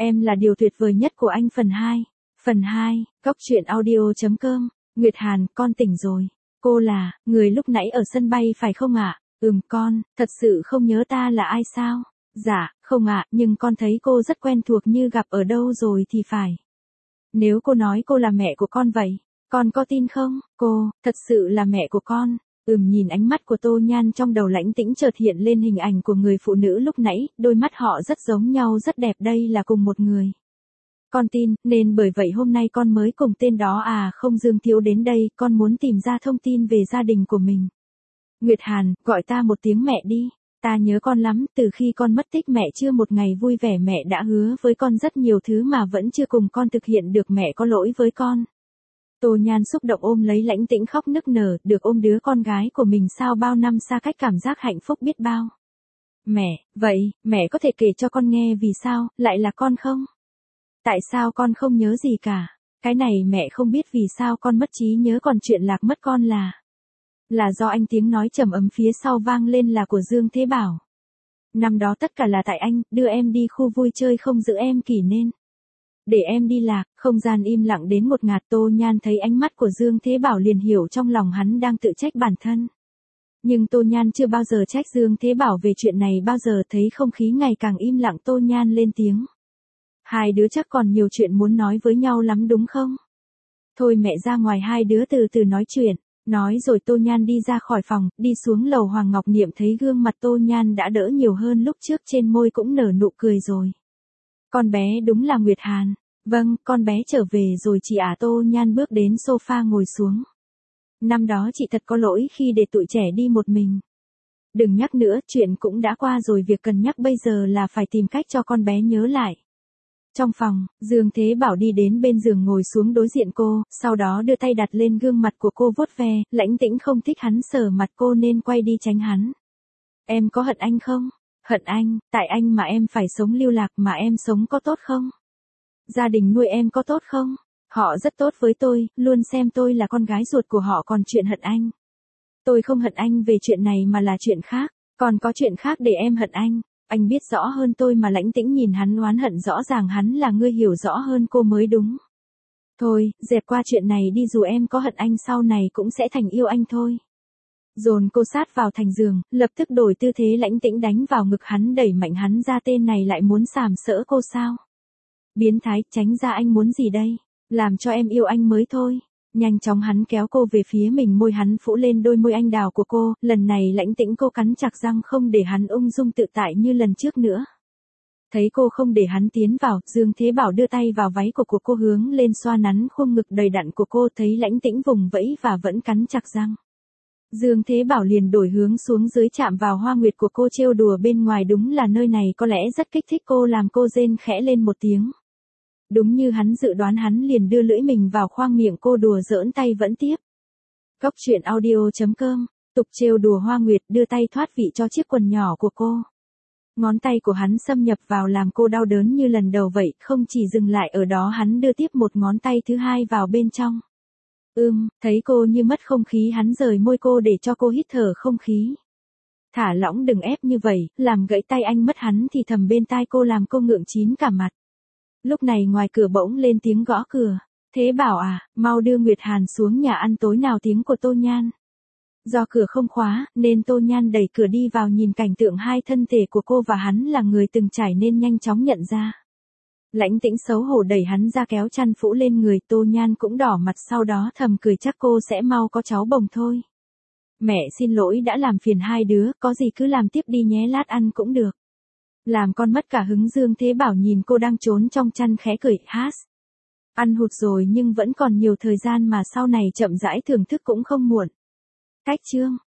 Em là điều tuyệt vời nhất của anh phần 2. Phần 2, Cốc truyện audio.com. Nguyệt Hàn, con tỉnh rồi. Cô là, người lúc nãy ở sân bay phải không ạ? Con, thật sự không nhớ ta là ai sao? Dạ, không ạ, nhưng con thấy cô rất quen thuộc như gặp ở đâu rồi thì phải. Nếu cô nói cô là mẹ của con vậy, con có tin không? Cô, thật sự là mẹ của con. Nhìn ánh mắt của Tô Nhan trong đầu Lãnh Tĩnh chợt hiện lên hình ảnh của người phụ nữ lúc nãy, đôi mắt họ rất giống nhau rất đẹp, đây là cùng một người. Con tin, nên bởi vậy hôm nay con mới cùng tên đó không Dương Thiếu đến đây, con muốn tìm ra thông tin về gia đình của mình. Nguyệt Hàn, gọi ta một tiếng mẹ đi, ta nhớ con lắm, từ khi con mất tích mẹ chưa một ngày vui vẻ, mẹ đã hứa với con rất nhiều thứ mà vẫn chưa cùng con thực hiện được, mẹ có lỗi với con. Tô Nhan xúc động ôm lấy Lãnh Tĩnh khóc nức nở, được ôm đứa con gái của mình sau bao năm xa cách cảm giác hạnh phúc biết bao. Mẹ, vậy, mẹ có thể kể cho con nghe vì sao, lại là con không? Tại sao con không nhớ gì cả? Cái này mẹ không biết vì sao con mất trí nhớ, còn chuyện lạc mất con là do anh. Tiếng nói trầm ấm phía sau vang lên là của Dương Thế Bảo. Năm đó tất cả là tại anh, đưa em đi khu vui chơi không giữ em kỹ nên để em đi lạc. Không gian im lặng đến một ngạt. Tô Nhan thấy ánh mắt của Dương Thế Bảo liền hiểu trong lòng hắn đang tự trách bản thân. Nhưng Tô Nhan chưa bao giờ trách Dương Thế Bảo về chuyện này bao giờ. Thấy không khí ngày càng im lặng, Tô Nhan lên tiếng. Hai đứa chắc còn nhiều chuyện muốn nói với nhau lắm đúng không? Thôi mẹ ra ngoài hai đứa từ từ nói chuyện. Nói rồi Tô Nhan đi ra khỏi phòng, đi xuống lầu. Hoàng Ngọc Niệm thấy gương mặt Tô Nhan đã đỡ nhiều hơn lúc trước, trên môi cũng nở nụ cười rồi. Con bé đúng là Nguyệt Hàn. Vâng, con bé trở về rồi chị ạ. Tô Nhan bước đến sofa ngồi xuống. Năm đó chị thật có lỗi khi để tụi trẻ đi một mình. Đừng nhắc nữa, chuyện cũng đã qua rồi, việc cần nhắc bây giờ là phải tìm cách cho con bé nhớ lại. Trong phòng, Dương Thế Bảo đi đến bên giường ngồi xuống đối diện cô, sau đó đưa tay đặt lên gương mặt của cô vuốt ve. Lãnh Tĩnh không thích hắn sờ mặt cô nên quay đi tránh hắn. Em có hận anh không? Hận anh, tại anh mà em phải sống lưu lạc, mà em sống có tốt không? Gia đình nuôi em có tốt không? Họ rất tốt với tôi, luôn xem tôi là con gái ruột của họ, còn chuyện hận anh. Tôi không hận anh về chuyện này mà là chuyện khác, còn có chuyện khác để em hận anh. Anh biết rõ hơn tôi mà. Lãnh Tĩnh nhìn hắn oán hận, rõ ràng hắn là người hiểu rõ hơn cô mới đúng. Thôi, dẹp qua chuyện này đi, dù em có hận anh sau này cũng sẽ thành yêu anh thôi. Dồn cô sát vào thành giường, lập tức đổi tư thế. Lãnh Tĩnh đánh vào ngực hắn, đẩy mạnh hắn ra. Tên này lại muốn sàm sỡ cô sao? Biến thái, tránh ra, anh muốn gì đây? Làm cho em yêu anh mới thôi. Nhanh chóng hắn kéo cô về phía mình, môi hắn phủ lên đôi môi anh đào của cô. Lần này Lãnh Tĩnh cô cắn chặt răng không để hắn ung dung tự tại như lần trước nữa. Thấy cô không để hắn tiến vào, Dương Thế Bảo đưa tay vào váy của cô hướng lên xoa nắn khuôn ngực đầy đặn của cô. Thấy Lãnh Tĩnh vùng vẫy và vẫn cắn chặt răng, Dương Thế Bảo liền đổi hướng xuống dưới, chạm vào hoa nguyệt của cô, trêu đùa bên ngoài. Đúng là nơi này có lẽ rất kích thích cô, làm cô rên khẽ lên một tiếng. Đúng như hắn dự đoán, hắn liền đưa lưỡi mình vào khoang miệng cô, đùa giỡn tay vẫn tiếp. Cốc truyện audio.com, tục trêu đùa hoa nguyệt, đưa tay thoát vị cho chiếc quần nhỏ của cô. Ngón tay của hắn xâm nhập vào làm cô đau đớn như lần đầu vậy. Không chỉ dừng lại ở đó, hắn đưa tiếp một ngón tay thứ hai vào bên trong. Thấy cô như mất không khí, hắn rời môi cô để cho cô hít thở không khí. Thả lỏng, đừng ép như vậy, làm gãy tay anh mất. Hắn thì thầm bên tai cô làm cô ngượng chín cả mặt. Lúc này ngoài cửa bỗng lên tiếng gõ cửa. Thế Bảo à, mau đưa Nguyệt Hàn xuống nhà ăn tối nào. Tiếng của Tô Nhan. Do cửa không khóa, nên Tô Nhan đẩy cửa đi vào, nhìn cảnh tượng hai thân thể của cô và hắn là người từng trải nên nhanh chóng nhận ra. Lãnh Tĩnh xấu hổ đẩy hắn ra, kéo chăn phủ lên người. Tô Nhan cũng đỏ mặt, sau đó thầm cười chắc cô sẽ mau có cháu bồng thôi. Mẹ xin lỗi đã làm phiền hai đứa, có gì cứ làm tiếp đi nhé, lát ăn cũng được. Làm con mất cả hứng. Dương Thế Bảo nhìn cô đang trốn trong chăn khẽ cười. Ăn hụt rồi nhưng vẫn còn nhiều thời gian mà, sau này chậm rãi thưởng thức cũng không muộn. Cách chương